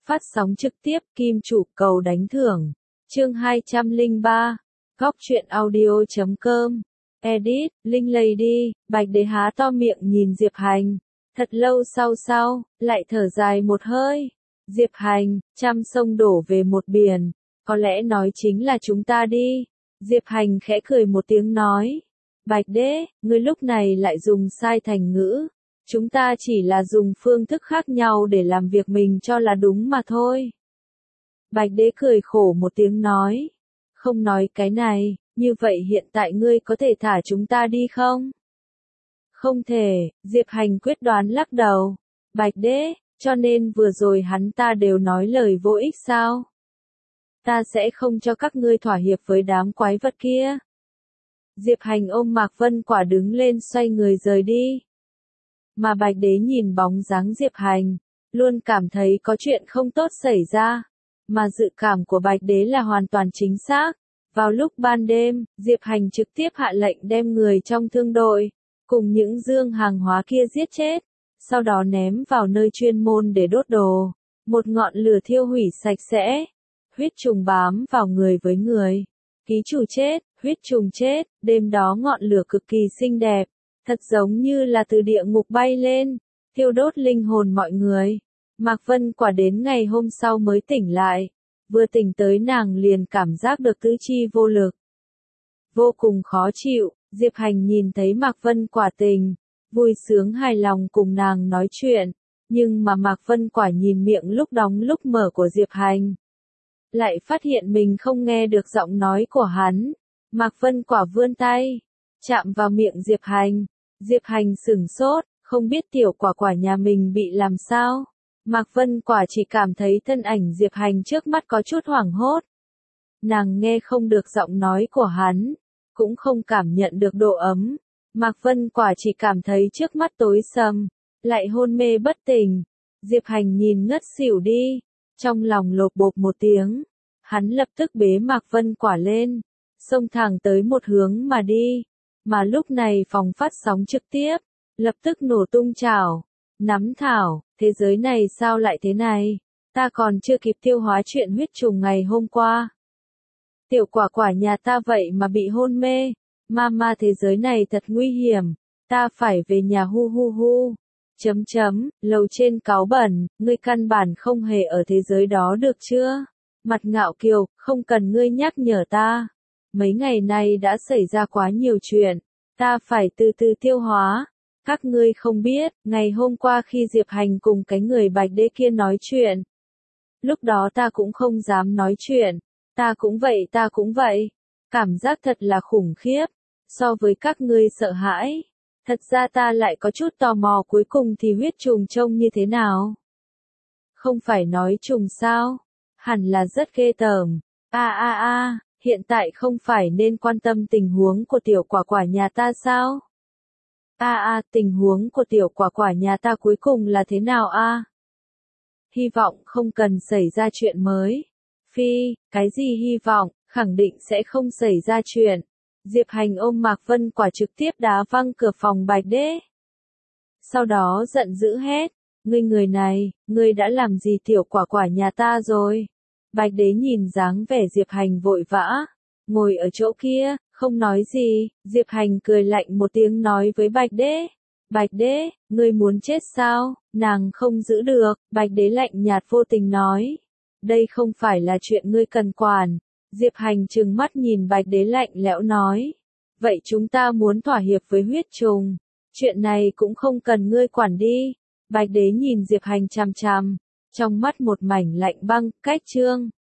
Phát sóng trực tiếp Kim Chủ cầu đánh thưởng. Chương 203. Góc truyện audio.com. Edit, Linh Lady. Bạch Đế há to miệng nhìn Diệp Hành. Thật lâu sau, lại thở dài một hơi. Diệp Hành, trăm sông đổ về một biển. Có lẽ nói chính là chúng ta đi. Diệp Hành khẽ cười một tiếng nói. Bạch Đế, ngươi lúc này lại dùng sai thành ngữ. Chúng ta chỉ là dùng phương thức khác nhau để làm việc mình cho là đúng mà thôi. Bạch Đế cười khổ một tiếng nói. Không nói cái này, như vậy hiện tại ngươi có thể thả chúng ta đi không? Không thể, Diệp Hành quyết đoán lắc đầu. Bạch Đế, cho nên vừa rồi hắn ta đều nói lời vô ích sao? Ta sẽ không cho các ngươi thỏa hiệp với đám quái vật kia. Diệp Hành ôm Mạc Vân Quả đứng lên xoay người rời đi. Mà Bạch Đế nhìn bóng dáng Diệp Hành, luôn cảm thấy có chuyện không tốt xảy ra. Mà dự cảm của Bạch Đế là hoàn toàn chính xác. Vào lúc ban đêm, Diệp Hành trực tiếp hạ lệnh đem người trong thương đội, cùng những dương hàng hóa kia giết chết, sau đó ném vào nơi chuyên môn để đốt đồ. Một ngọn lửa thiêu hủy sạch sẽ, huyết trùng bám vào người với người. Ký chủ chết, huyết trùng chết, đêm đó ngọn lửa cực kỳ xinh đẹp, thật giống như là từ địa ngục bay lên, thiêu đốt linh hồn mọi người. Mạc Vân Quả đến ngày hôm sau mới tỉnh lại, vừa tỉnh tới nàng liền cảm giác được tứ chi vô lực. Vô cùng khó chịu, Diệp Hành nhìn thấy Mạc Vân Quả tỉnh, vui sướng hài lòng cùng nàng nói chuyện, nhưng mà Mạc Vân Quả nhìn miệng lúc đóng lúc mở của Diệp Hành. Lại phát hiện mình không nghe được giọng nói của hắn. Mạc Vân Quả vươn tay, chạm vào miệng Diệp Hành. Diệp Hành sửng sốt, không biết tiểu quả quả nhà mình bị làm sao. Mạc Vân Quả chỉ cảm thấy thân ảnh Diệp Hành trước mắt có chút hoảng hốt. Nàng nghe không được giọng nói của hắn, cũng không cảm nhận được độ ấm. Mạc Vân Quả chỉ cảm thấy trước mắt tối sầm, lại hôn mê bất tỉnh. Diệp Hành nhìn ngất xỉu đi, trong lòng lột bột một tiếng. Hắn lập tức bế Mạc Vân Quả lên, xông thẳng tới một hướng mà đi. Mà lúc này phòng phát sóng trực tiếp, lập tức nổ tung chảo, nắm thảo, thế giới này sao lại thế này? Ta còn chưa kịp tiêu hóa chuyện huyết trùng ngày hôm qua. Tiểu quả quả nhà ta vậy mà bị hôn mê. Mama, thế giới này thật nguy hiểm. Ta phải về nhà hu hu hu. Lầu trên cáu bẩn, ngươi căn bản không hề ở thế giới đó được chưa? Mặt Ngạo Kiều, không cần ngươi nhắc nhở ta. Mấy ngày nay đã xảy ra quá nhiều chuyện. Ta phải từ từ tiêu hóa. Các ngươi không biết, ngày hôm qua khi Diệp Hành cùng cái người Bạch Đế kia nói chuyện. Lúc đó ta cũng không dám nói chuyện. Ta cũng vậy. Cảm giác thật là khủng khiếp. So với các ngươi sợ hãi. Thật ra ta lại có chút tò mò cuối cùng thì huyết trùng trông như thế nào. Không phải nói trùng sao? Hẳn là rất ghê tởm. Hiện tại không phải nên quan tâm tình huống của tiểu quả quả nhà ta sao? Tình huống của tiểu quả quả nhà ta cuối cùng là thế nào a? Hy vọng không cần xảy ra chuyện mới. Phi, cái gì hy vọng, khẳng định sẽ không xảy ra chuyện. Diệp Hành ôm Mạc Vân Quả trực tiếp đá văng cửa phòng Bạch Đế. Sau đó giận dữ hét, ngươi người này, ngươi đã làm gì tiểu quả quả nhà ta rồi? Bạch Đế nhìn dáng vẻ Diệp Hành vội vã, ngồi ở chỗ kia, không nói gì. Diệp Hành cười lạnh một tiếng nói với Bạch Đế. Bạch Đế, ngươi muốn chết sao? Nàng không giữ được. Bạch Đế lạnh nhạt vô tình nói. Đây không phải là chuyện ngươi cần quản. Diệp Hành trừng mắt nhìn Bạch Đế lạnh lẽo nói. Vậy chúng ta muốn thỏa hiệp với huyết trùng. Chuyện này cũng không cần ngươi quản đi. Bạch Đế nhìn Diệp Hành chằm chằm. Trong mắt một mảnh lạnh băng, cách chương.